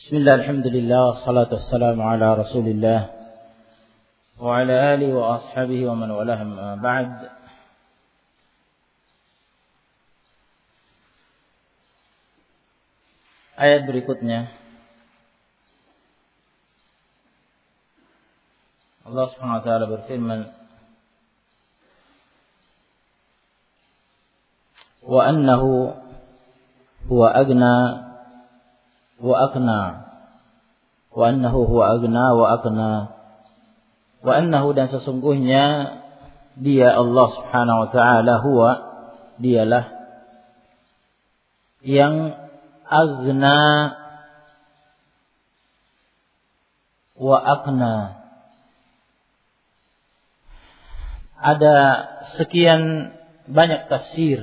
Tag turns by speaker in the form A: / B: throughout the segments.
A: Bismillah, alhamdulillah, salatu wassalamu ala rasulillah wa ala alihi wa ashabihi wa man walah, amma ba'd. Ayat berikutnya Allah Subhanahu wa taala berfirman, wa annahu huwa agna wa aqna, wa annahu huwa agna wa aqna, wa annahu, dan sesungguhnya dia Allah Subhanahu wa taala, huwa, dialah yang agna wa aqna. Ada sekian banyak tafsir,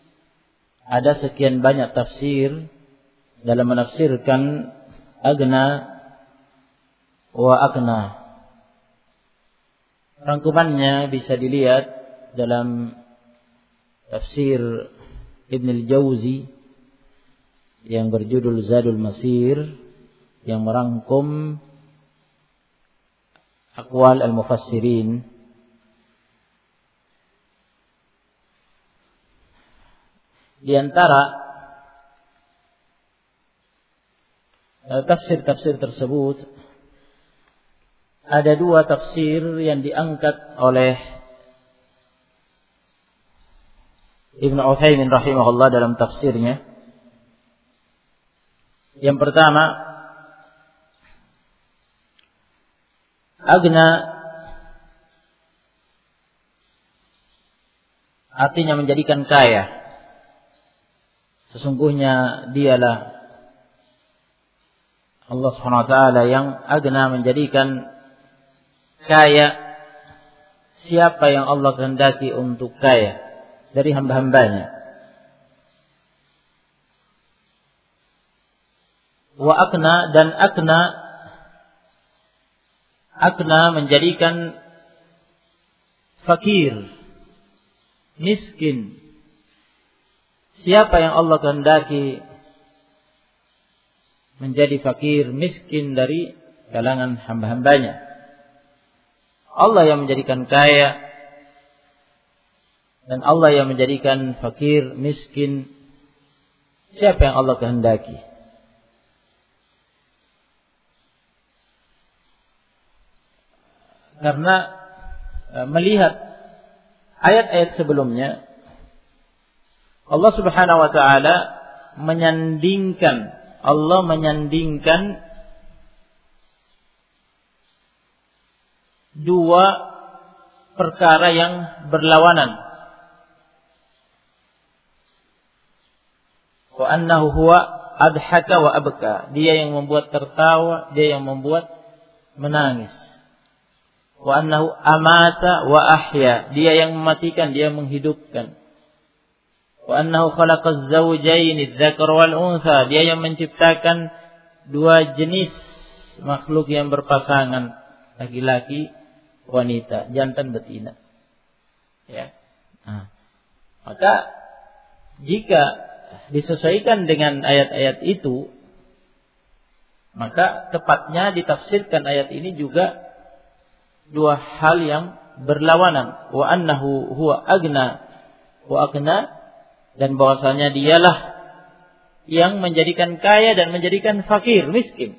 A: dalam menafsirkan agna wa aqna. Rangkumannya bisa dilihat dalam tafsir Ibn al-Jauzi yang berjudul Zadul Masir, yang merangkum aqwal al-mufassirin. Di antara tafsir-tafsir tersebut ada dua tafsir yang diangkat oleh Ibn Utsaimin rahimahullah dalam tafsirnya. Yang pertama, agna artinya menjadikan kaya. Sesungguhnya dialah Allah Subhanahu wa taala yang agna, menjadikan kaya siapa yang Allah kehendaki untuk kaya dari hamba-hambanya. Wa aqna, dan aqna menjadikan fakir, miskin siapa yang Allah kehendaki menjadi fakir, miskin dari kalangan hamba-hambanya. Allah yang menjadikan kaya, dan Allah yang menjadikan fakir, miskin siapa yang Allah kehendaki. Karena melihat ayat-ayat sebelumnya, Allah Subhanahu wa taala menyandingkan dua perkara yang berlawanan. Wa annahu huwa adhaka wa abka, dia yang membuat tertawa, dia yang membuat menangis. Wa annahu amata wa ahya, dia yang mematikan, dia menghidupkan. Wa annahu khalaqaz zawjaini adz-dzakar wal untha, dia yang menciptakan dua jenis makhluk yang berpasangan, laki-laki, wanita, jantan betina. Ya. Maka jika disesuaikan dengan ayat-ayat itu, maka tepatnya ditafsirkan ayat ini juga dua hal yang berlawanan. Wa annahu huwa agna wa aqna, dan bahwasanya dialah yang menjadikan kaya dan menjadikan fakir, miskin.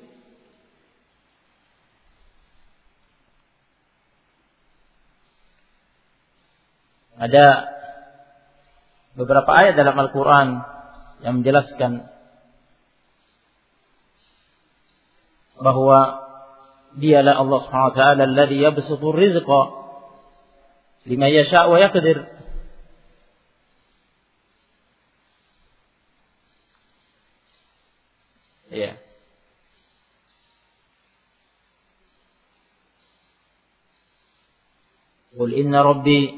A: Ada beberapa ayat dalam Al-Quran yang menjelaskan bahwa dialah Allah Subhanahu wa taala alladzi yabsutur rizqa liman yasha' wa yaqdir. Ya. Qul inna rabbi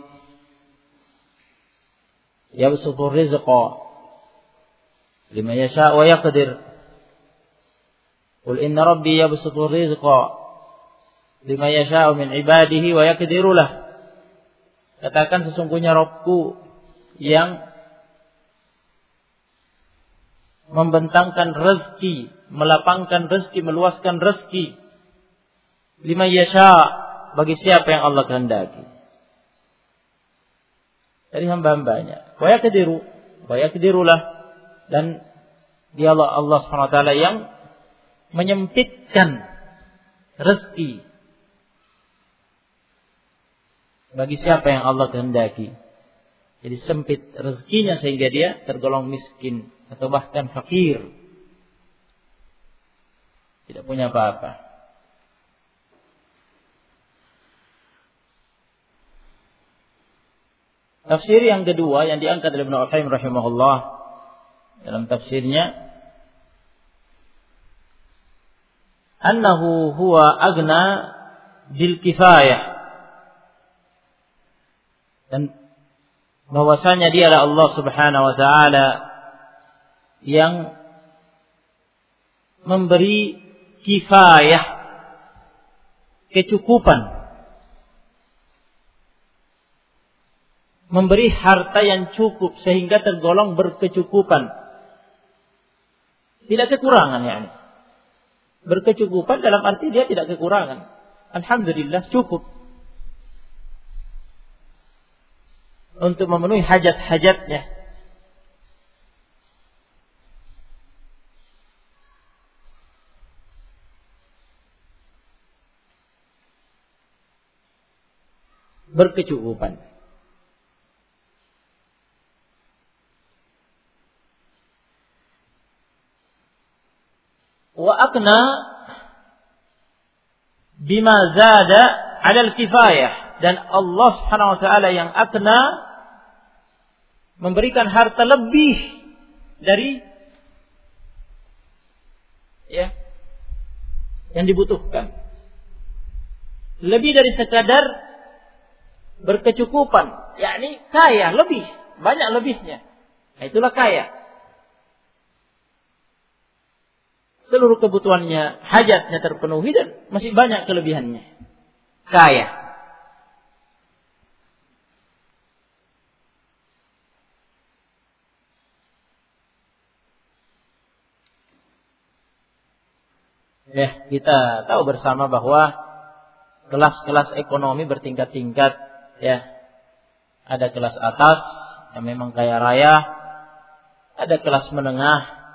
A: yabsutur rizqa liman yasha' wa yaqdir. Qul inna rabbi yabsutur rizqa liman yasha' min ibadihi wa yaqdiru lah. Katakan, sesungguhnya Rabbku yang membentangkan rezeki, melapangkan rezeki, meluaskan rezeki. Liman yasha, bagi siapa yang Allah kehendaki. Dari hamba-hambanya. Wa yaqdirulah, dan dia Allah Subhanahu wa taala yang menyempitkan rezeki bagi siapa yang Allah kehendaki. Jadi sempit rezekinya sehingga dia tergolong miskin atau bahkan fakir. Tidak punya apa-apa. Tafsir yang kedua yang diangkat oleh Ibnu Utsaimin rahimahullah dalam tafsirnya, annahu huwa agna bil kifayah, dan bahwasanya dialah Allah Subhanahu wa taala yang memberi kifayah, kecukupan, memberi harta yang cukup sehingga tergolong berkecukupan, tidak kekurangan. Yani berkecukupan dalam arti dia tidak kekurangan. Alhamdulillah cukup untuk memenuhi hajat-hajatnya. Berkecukupan. Wa aqna bima zada 'ala al-kifayah, dan Allah Subhanahu wa taala yang aqna, memberikan harta lebih dari yang dibutuhkan, lebih dari sekadar berkecukupan, yakni kaya, lebih banyak lebihnya. Nah, itulah kaya. Seluruh kebutuhannya, hajatnya terpenuhi dan masih banyak kelebihannya. Kaya. Ya, kita tahu bersama bahwa kelas-kelas ekonomi bertingkat-tingkat, ya. Ada kelas atas yang memang kaya raya, ada kelas menengah,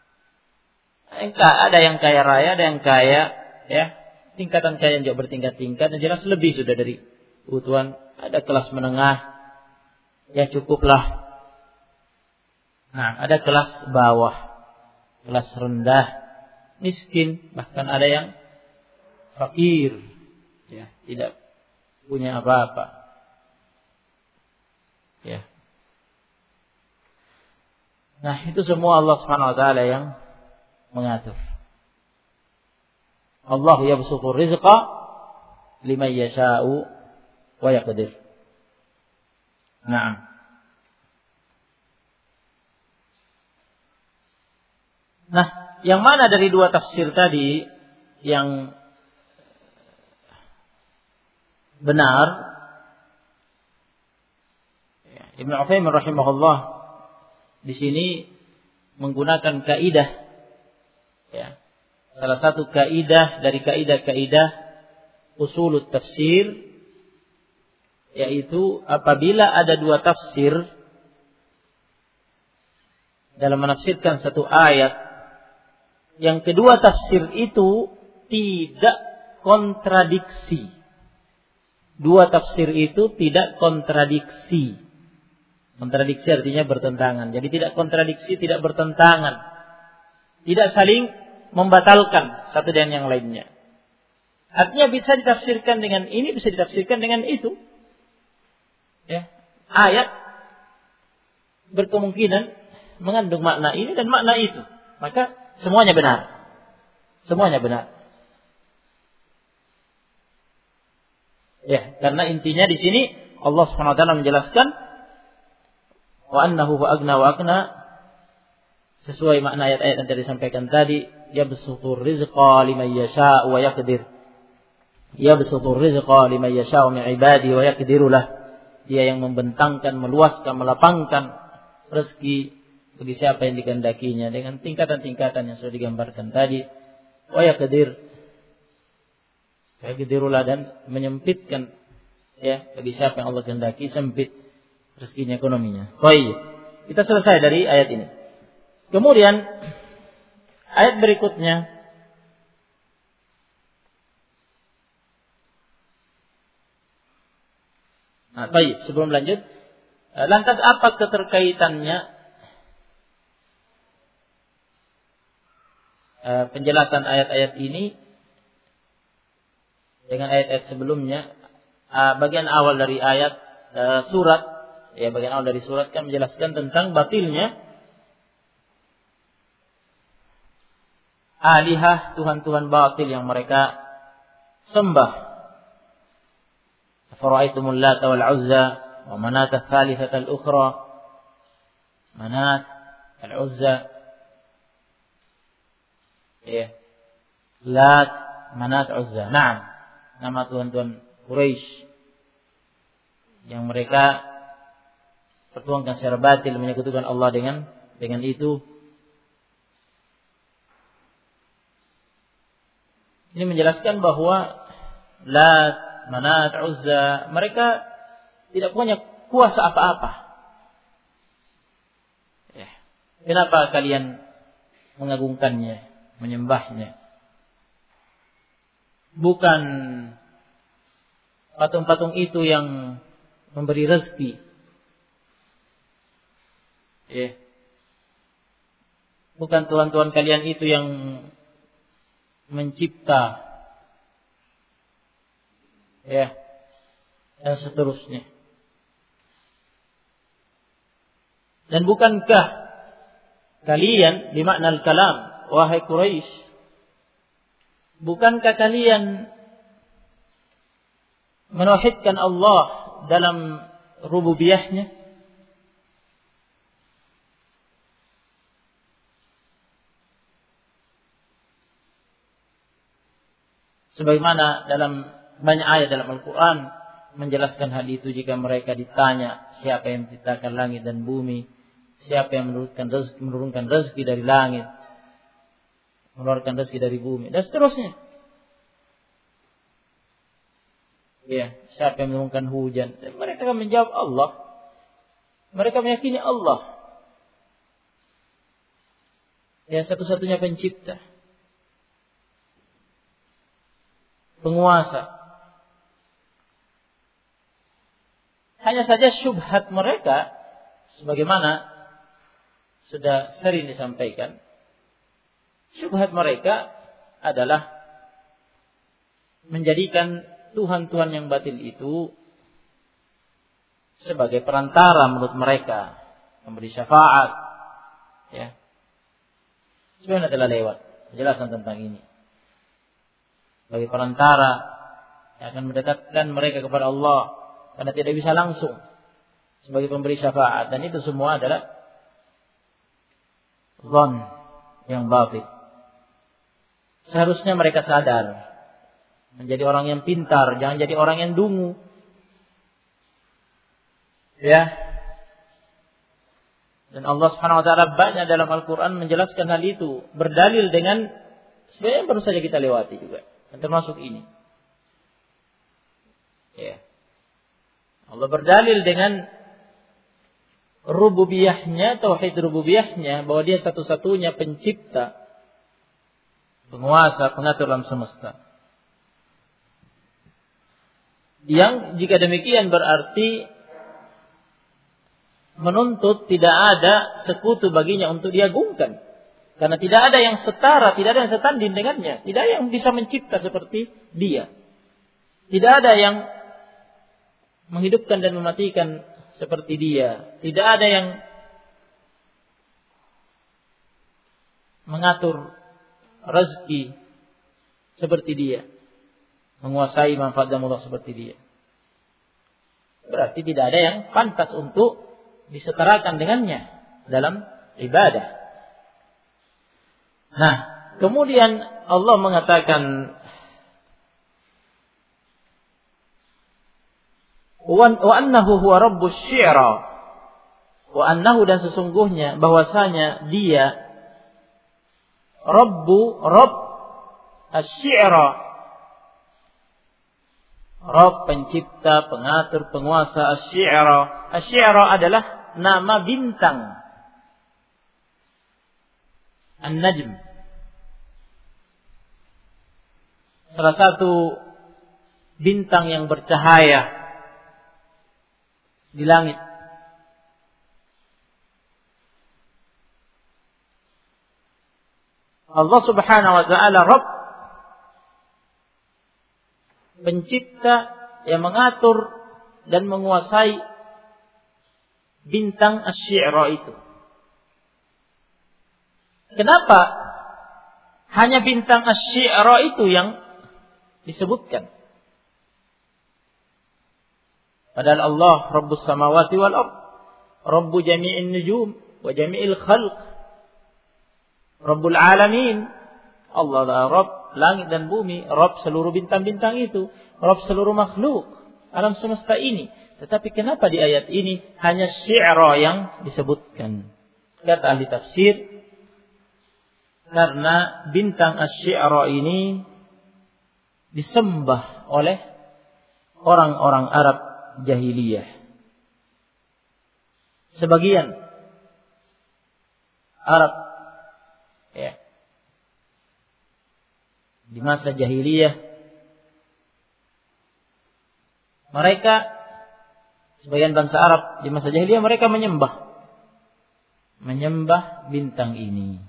A: ada yang kaya raya, ada yang kaya, ya. Tingkatan kaya juga bertingkat-tingkat, dan jelas lebih sudah dari kebutuhan. Ada kelas menengah, ya cukuplah. Nah, ada kelas bawah, kelas rendah, miskin, bahkan ada yang fakir, ya, tidak punya apa-apa. Ya. Nah, itu semua Allah Subhanahu wa taala yang mengatur. Allah yabsutur rizqa liman yasha'u wa yaqdir. Naam. Nah, yang mana dari dua tafsir tadi yang benar? Ibnu Utsaimin rahimahullah di sini menggunakan kaidah, ya, salah satu kaidah dari kaidah-kaidah usulut tafsir, yaitu apabila ada dua tafsir dalam menafsirkan satu ayat, yang kedua tafsir itu tidak kontradiksi. Dua tafsir itu tidak kontradiksi. Kontradiksi artinya bertentangan. Jadi tidak kontradiksi, tidak bertentangan. Tidak saling membatalkan satu dan yang lainnya. Artinya bisa ditafsirkan dengan ini, bisa ditafsirkan dengan itu. Ya. Ayat berkemungkinan mengandung makna ini dan makna itu. Maka semuanya benar. Semuanya benar. Ya, karena intinya di sini Allah Subhanahu wa taala menjelaskan wa annahu wa agna wa aqna, sesuai makna ayat-ayat yang tadi disampaikan tadi, yabsutur rizqa liman yasha' wa yaqdir. Yabsutur rizqa liman yasha' min ibadihi wa yaqdiru lah. Dia yang membentangkan, meluaskan, melapangkan rezeki bagi siapa yang dikehendakinya dengan tingkatan-tingkatan yang sudah digambarkan tadi. Wa yaqdirulah dan menyempitkan ya bagi siapa yang Allah kehendaki sempit rezekinya, ekonominya. Baik. Kita selesai dari ayat ini. Kemudian ayat berikutnya baik, sebelum lanjut, lantas apa keterkaitannya penjelasan ayat-ayat ini dengan ayat-ayat sebelumnya? Bagian awal dari ayat surat, ya bagian awal dari surat kan menjelaskan tentang batilnya alihah, tuhan-tuhan batil yang mereka sembah. Fara'aitumul Lata wal Uzza wa Manat ats-tsalitsata al-ukhra. Manat, al-Uzza. Ya. Lat, Manat, Uzza. Naam. Nama tuhan-tuhan Quraisy yang mereka pertuangkan secara batil, menyekutukan Allah dengan itu. Ini menjelaskan bahwa Lat, Manat, Uzza, mereka tidak punya kuasa apa-apa. Ya. Kenapa kalian mengagungkannya, menyembahnya? Bukan patung-patung itu yang memberi rezeki. Ya. Bukan tuhan-tuhan kalian itu yang mencipta, ya, dan seterusnya. Dan bukankah kalian, bimakna al-kalam, wahai Quraisy, bukankah kalian menauhidkan Allah dalam rububiyahnya? Sebagaimana dalam banyak ayat dalam Al-Quran menjelaskan hal itu, jika mereka ditanya siapa yang menciptakan langit dan bumi, siapa yang menurunkan rezeki dari langit, mengeluarkan rezeki dari bumi, dan seterusnya. Ya, siapa yang menurunkan hujan? Dan mereka akan menjawab Allah. Mereka meyakini Allah yang satu-satunya pencipta, penguasa. Hanya saja syubhat mereka, sebagaimana sudah sering disampaikan, syubhat mereka adalah menjadikan tuhan-tuhan yang batil itu sebagai perantara menurut mereka, memberi syafaat. Ya, sebenarnya telah lewat penjelasan tentang ini. Bagi perantara yang akan mendekatkan mereka kepada Allah, karena tidak bisa langsung sebagai pemberi syafaat, dan itu semua adalah zon yang batil. Seharusnya mereka sadar, menjadi orang yang pintar, jangan jadi orang yang dungu. Ya. Dan Allah Subhanahu wa taala banyak dalam Al-Qur'an menjelaskan hal itu, berdalil dengan sebenarnya baru saja kita lewati juga. Dan termasuk ini. Ya. Allah berdalil dengan rububiyahnya, tauhid rububiyahnya, bahwa dia satu-satunya pencipta, penguasa, pengatur alam semesta. Yang jika demikian berarti menuntut tidak ada sekutu baginya untuk diagungkan. Karena tidak ada yang setara, tidak ada yang setanding dengannya. Tidak ada yang bisa mencipta seperti dia. Tidak ada yang menghidupkan dan mematikan seperti dia. Tidak ada yang mengatur rezeki seperti dia. Menguasai manfaat dan mudarat seperti dia. Berarti tidak ada yang pantas untuk disetarakan dengannya dalam ibadah. Nah, kemudian Allah mengatakan wa annahu huwa rabbus syi'ra Wa annahu, dan sesungguhnya bahwasanya dia Rabb asy-syi'ra, Rabb pencipta, pengatur, penguasa. Asy-syi'ra, asy-syi'ra adalah nama bintang. An-najm, salah satu bintang yang bercahaya di langit. Allah Subhanahu wa ta'ala Rabb, pencipta yang mengatur dan menguasai bintang asy-syi'ra itu. Kenapa hanya bintang asy-syi'ra itu yang disebutkan? Padahal Allah Rabbus samawati wal ard, Rabbu jami'in nujum wa jami'il khalq, Rabbul alamin. Allah adalah Rabb langit dan bumi, Rabb seluruh bintang-bintang itu, Rabb seluruh makhluk alam semesta ini. Tetapi kenapa di ayat ini hanya syi'ra yang disebutkan? Kata ahli tafsir, karena bintang asy-syi'ra ini disembah oleh orang-orang Arab jahiliyah. Sebagian Arab ya, di masa jahiliyah, mereka, sebagian bangsa Arab di masa jahiliyah, mereka menyembah bintang ini,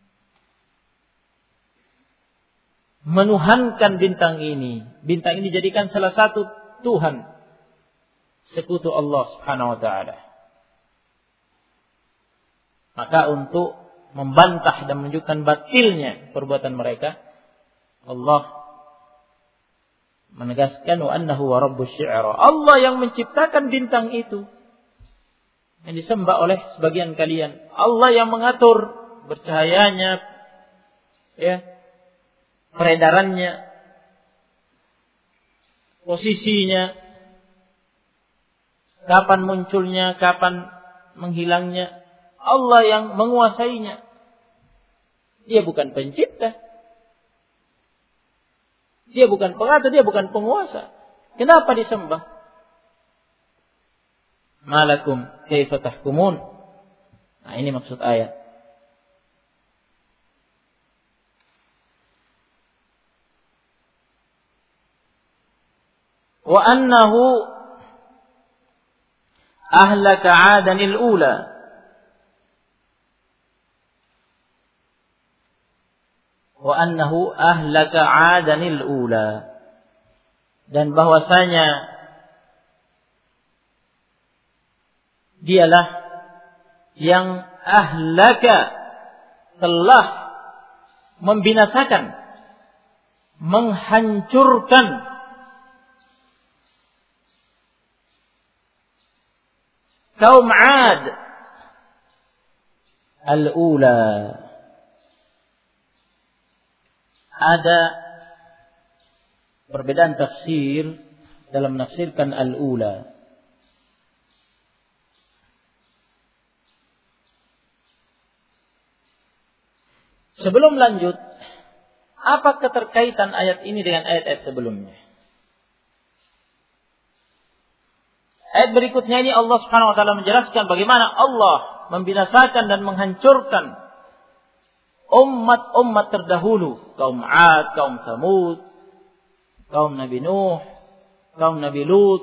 A: menuhankan bintang ini. Bintang ini dijadikan salah satu Tuhan, sekutu Allah Subhanahu wa ta'ala. Maka untuk membantah dan menunjukkan batilnya perbuatan mereka, Allah menegaskan wa annahu wa rabbus syi'ra. Allah yang menciptakan bintang itu yang disembah oleh sebagian kalian. Allah yang mengatur bercahayanya, ya, peredarannya, posisinya, kapan munculnya, kapan menghilangnya. Allah yang menguasainya. Dia bukan pencipta, dia bukan pengatur, dia bukan penguasa. Kenapa disembah? Malakum kaifa tahkumun. Nah, ini maksud ayat. Wa annahu ahlaka 'adanil ula. Wa annahu ahlaka 'adanil ula. Dan bahwasanya dialah yang ahlaka, telah membinasakan, menghancurkan kaum 'Ad al-ula. Ada perbedaan tafsir dalam menafsirkan al-ula. Sebelum lanjut, apa keterkaitan ayat ini dengan ayat-ayat sebelumnya? Ayat berikutnya ini Allah Subhanahu wa taala menjelaskan bagaimana Allah membinasakan dan menghancurkan umat-umat terdahulu, kaum 'Ad, kaum Tsamud, kaum Nabi Nuh, kaum Nabi Lut.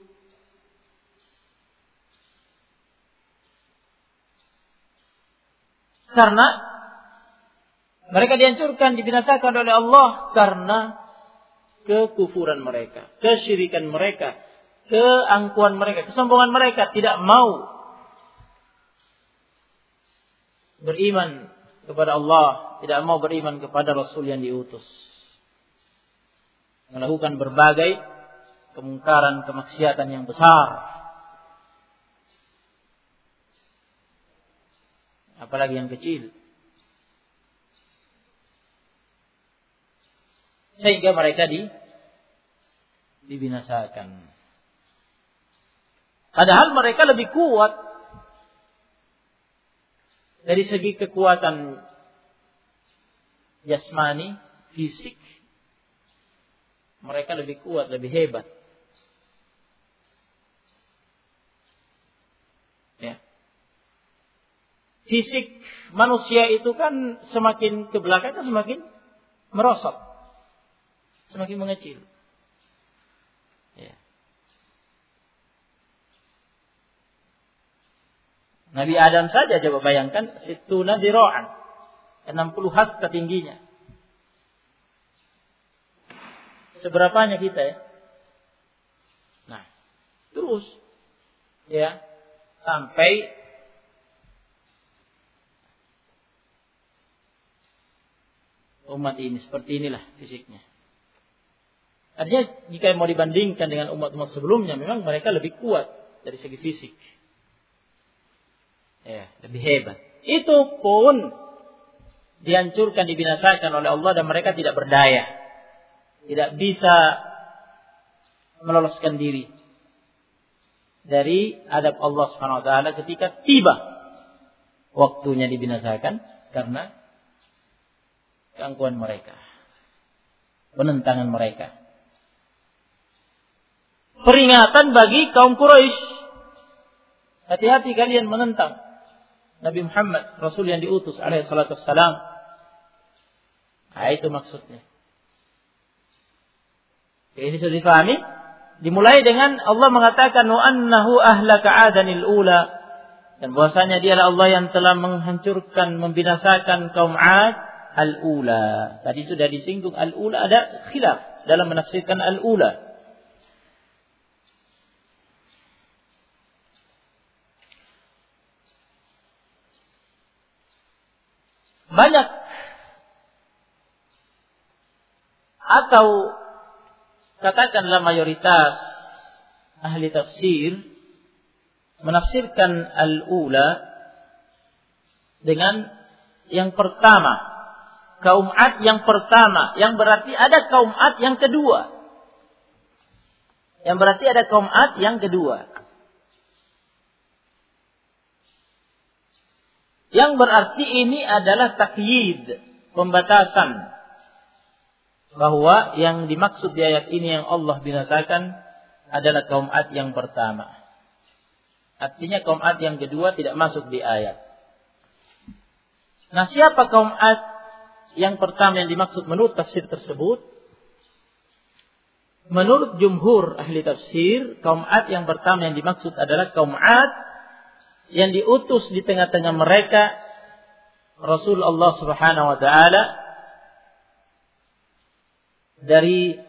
A: Karena mereka dihancurkan, dibinasakan oleh Allah karena kekufuran mereka, kesyirikan mereka, keangkuhan mereka, kesombongan mereka, tidak mau beriman kepada Allah, tidak mau beriman kepada Rasul yang diutus, melakukan berbagai kemungkaran, kemaksiatan yang besar, apalagi yang kecil, sehingga mereka dibinasakan. Padahal mereka lebih kuat dari segi kekuatan jasmani, fisik, mereka lebih kuat, lebih hebat. Ya. Fisik manusia itu kan semakin ke belakang kan semakin merosot, semakin mengecil. Ya. Nabi Adam saja coba bayangkan, situna dira'an, 60 hasta tingginya. Seberapanya kita ya? Nah, terus ya sampai umat ini seperti inilah fisiknya. Artinya jika mau dibandingkan dengan umat-umat sebelumnya, memang mereka lebih kuat dari segi fisik. Ya, lebih hebat. Itu pun dihancurkan, dibinasakan oleh Allah dan mereka tidak berdaya. Tidak bisa meloloskan diri dari adab Allah Subhanahu wa taala ketika tiba waktunya dibinasakan karena keangkuhan mereka, penentangan mereka. Peringatan bagi kaum Quraisy. Hati-hati kalian menentang Nabi Muhammad, Rasul yang diutus alaihi salatu wassalam. Nah, itu maksudnya. Ini sudah difahami. Dimulai dengan Allah mengatakan wa annahu ahlaka 'adanil ula, dan bahwasanya dialah Allah yang telah menghancurkan, membinasakan kaum 'Ad al-ula. Tadi sudah disinggung al-ula, ada khilaf dalam menafsirkan al-ula. Banyak atau katakanlah mayoritas ahli tafsir menafsirkan al-ula dengan yang pertama, kaum 'Ad yang pertama, yang berarti ada kaum 'Ad yang kedua. Yang berarti ada kaum 'Ad yang kedua. Yang berarti ini adalah takyid, pembatasan, bahwa yang dimaksud di ayat ini yang Allah binasakan adalah kaum 'Ad yang pertama. Artinya kaum 'Ad yang kedua tidak masuk di ayat. Nah, siapa kaum 'Ad yang pertama yang dimaksud menurut tafsir tersebut? Menurut jumhur ahli tafsir, kaum 'Ad yang pertama yang dimaksud adalah kaum 'Ad yang diutus di tengah-tengah mereka Rasul Allah Subhanahu wa taala dari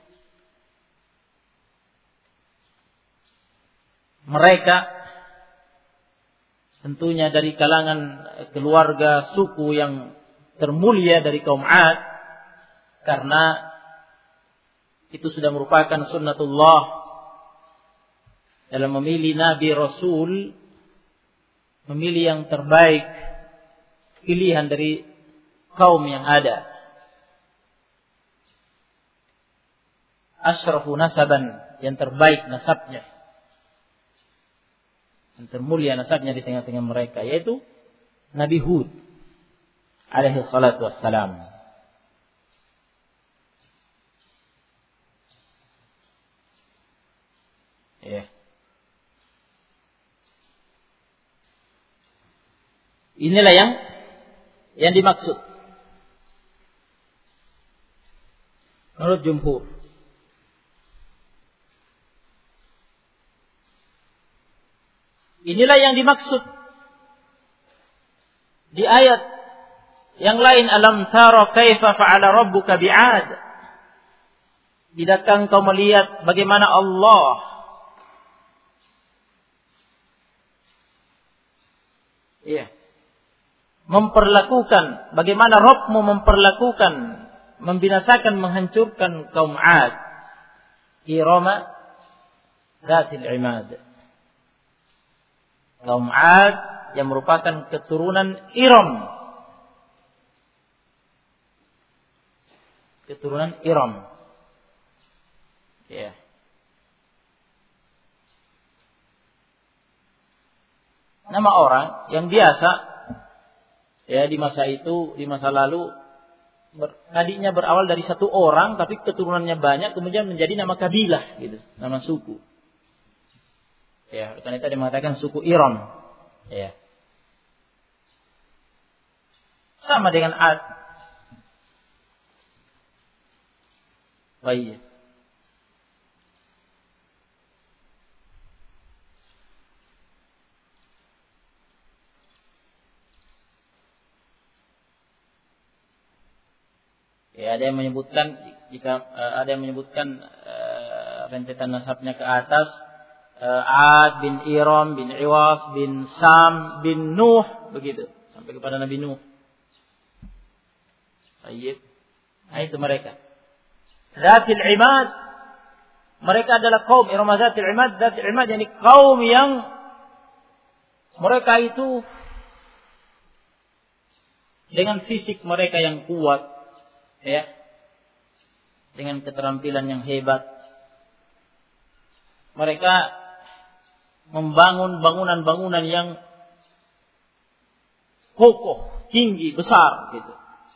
A: mereka, tentunya dari kalangan keluarga suku yang termulia dari kaum 'Ad, karena itu sudah merupakan sunnatullah dalam memilih nabi rasul, memilih yang terbaik pilihan dari kaum yang ada. Asyrafu nasaban, yang terbaik nasabnya, yang termulia nasabnya di tengah-tengah mereka, yaitu Nabi Hud alaihi salatu wassalam. Ya. Inilah yang dimaksud menurut jumhur. Inilah yang dimaksud di ayat yang lain, alam tara kaifa fa'ala rabbuka bi'ad. Tidakkah engkau melihat bagaimana Allah memperlakukan, bagaimana Rabbmu memperlakukan, membinasakan, menghancurkan kaum 'Ad. Irama Zatil Imad. Kaum 'Ad yang merupakan keturunan Iram. Keturunan Iram. Ya. Nama orang yang biasa Ya, di masa itu, di masa lalu tadinya berawal dari satu orang tapi keturunannya banyak, kemudian menjadi nama kabilah gitu, nama suku. Ya, karena itu dia mengatakan suku Iram. Ya. Sama dengan Ad. Baik. Ya, ada yang menyebutkan rentetan nasabnya ke atas Ad bin Iram bin Iwas bin Sam bin Nuh, begitu sampai kepada Nabi Nuh. Baik. Nah, itu mereka. Zatil Imad, mereka adalah kaum Iram Zatil Imad. Zatil Imad yakni kaum yang mereka itu dengan fisik mereka yang kuat, ya, dengan keterampilan yang hebat, mereka membangun bangunan-bangunan yang kokoh, tinggi, besar, gitu.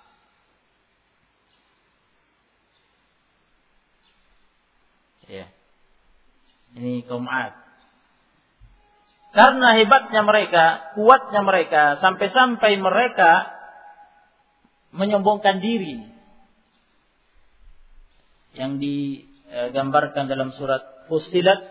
A: Ya, ini kaum Ad. Karena hebatnya mereka, kuatnya mereka, sampai-sampai mereka menyombongkan diri, yang digambarkan dalam surat Fussilat,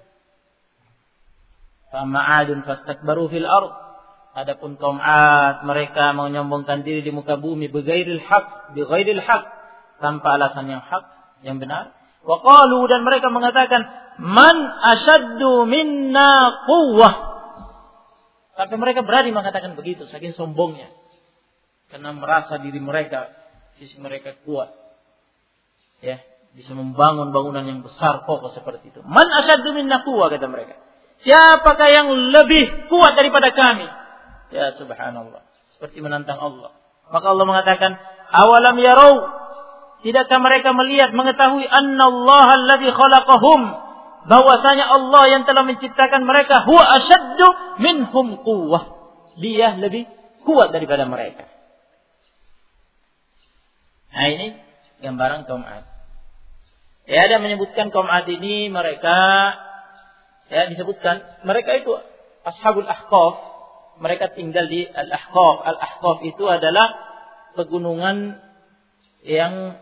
A: fama adun fastakbaru fil ard. Adapun kaum Ad, mereka menyombongkan diri di muka bumi bighairil haq, tanpa alasan yang hak, yang benar. Wa qalu, dan mereka mengatakan, man ashaddu minna quwwah. Sampai mereka berani mengatakan begitu, saking sombongnya, karena merasa diri mereka, sisi mereka kuat, ya, bisa membangun bangunan yang besar kokoh seperti itu. Man asyaddu minna quwwah, kata mereka. Siapakah yang lebih kuat daripada kami? Ya subhanallah, seperti menantang Allah. Maka Allah mengatakan, awalam yarau, tidakkah mereka melihat, mengetahui annallaha alladzi khalaqahum, bahwasanya Allah yang telah menciptakan mereka, huwa asyaddu minhum quwwah, dia lebih kuat daripada mereka. Nah, ini gambaran kaum Ad. Ya, ada menyebutkan kaum Ad ini mereka, ya, disebutkan mereka itu Ashabul Ahqaf. Mereka tinggal di Al-Ahqaf. Al-Ahqaf itu adalah pegunungan yang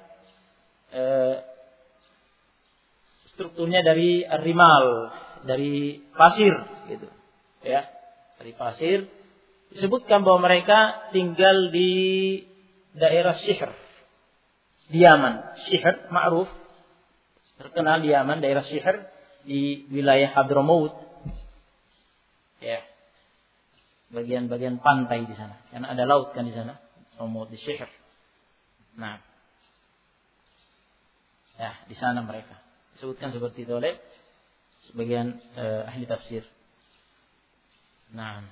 A: strukturnya dari rimal, dari pasir, gitu. Ya, dari pasir. Disebutkan bahwa mereka tinggal di daerah Sihr, di Yaman. Sihr ma'ruf, terkenal di Yaman, daerah Sihr di wilayah Hadramaut. Ya, bagian-bagian pantai di sana, karena ada laut kan di sana, Hadramaut di Sihr. Nah, ya, di sana mereka disebutkan seperti itu oleh sebagian ahli tafsir. Nah,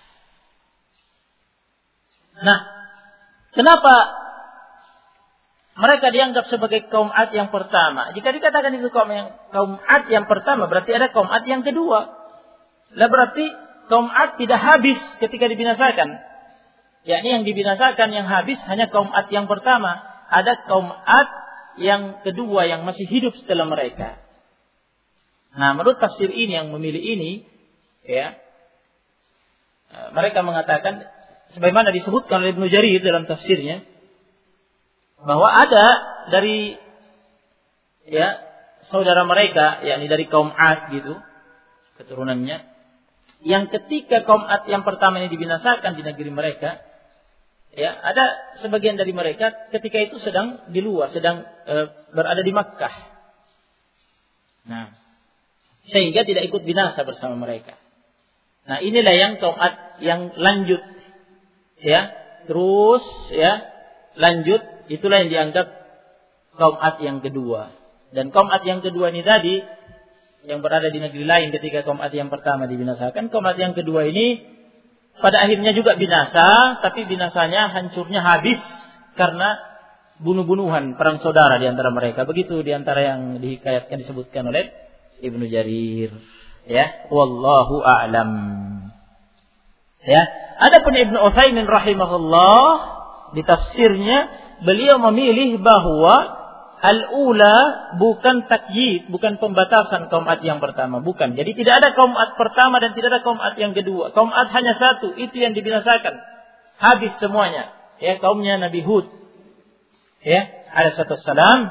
A: kenapa mereka dianggap sebagai kaum Ad yang pertama? Jika dikatakan itu kaum Ad yang pertama, berarti ada kaum Ad yang kedua. Lah berarti kaum Ad tidak habis ketika dibinasakan. Yakni yang dibinasakan, yang habis hanya kaum Ad yang pertama. Ada kaum Ad yang kedua yang masih hidup setelah mereka. Nah, menurut tafsir ini, yang memilih ini, ya, mereka mengatakan, sebagaimana disebutkan oleh Ibnu Jarir dalam tafsirnya, bahwa ada dari, ya, saudara mereka, yakni dari kaum Ad gitu, keturunannya, yang ketika kaum Ad yang pertama ini dibinasakan di negeri mereka, ya, ada sebagian dari mereka ketika itu sedang di luar, sedang berada di Makkah. Nah, sehingga tidak ikut binasa bersama mereka. Nah, inilah yang kaum Ad yang lanjut, ya, terus, ya, lanjut, itulah yang dianggap kaum Ad yang kedua. Dan kaum Ad yang kedua ini tadi, yang berada di negeri lain ketika kaum Ad yang pertama dibinasakan, kaum Ad yang kedua ini pada akhirnya juga binasa, tapi binasanya, hancurnya habis karena bunuh-bunuhan, perang saudara di antara mereka. Begitu di antara yang dihikayatkan, disebutkan oleh Ibnu Jarir. Ya, wallahu a'lam. Ya. adapun Ibnu Utsaimin rahimahullah di tafsirnya beliau memilih bahwa al-ula bukan takyid, bukan pembatasan kaum Ad yang pertama, bukan. Jadi tidak ada kaum Ad pertama dan tidak ada kaum Ad yang kedua. Kaum Ad hanya satu, itu yang dibinasakan. Habis semuanya. Ya, kaumnya Nabi Hud. Ya, alaihissalam.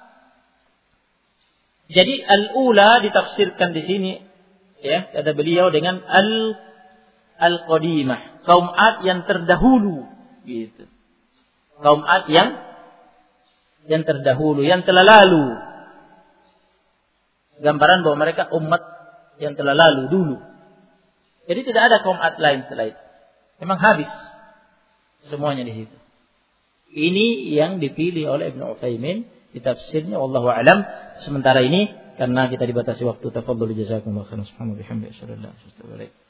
A: Jadi al-ula ditafsirkan di sini, ya, kata beliau dengan al-qadimah, kaum Ad yang terdahulu, gitu. Kaum Ad yang terdahulu, yang telah lalu. Gambaran bahwa mereka umat yang telah lalu dulu. Jadi tidak ada kaum Ad lain selain. Memang habis semuanya di situ. Ini yang dipilih oleh Ibnu Utsaimin di tafsirnya, wallahu a'lam. Sementara ini karena kita dibatasi waktu, tafadhol jazakumullahu khairan. Subhanallahi wa bihamdihi, asyhadu an la ilaha illa anta, astaghfiruka wa atubu ilaik.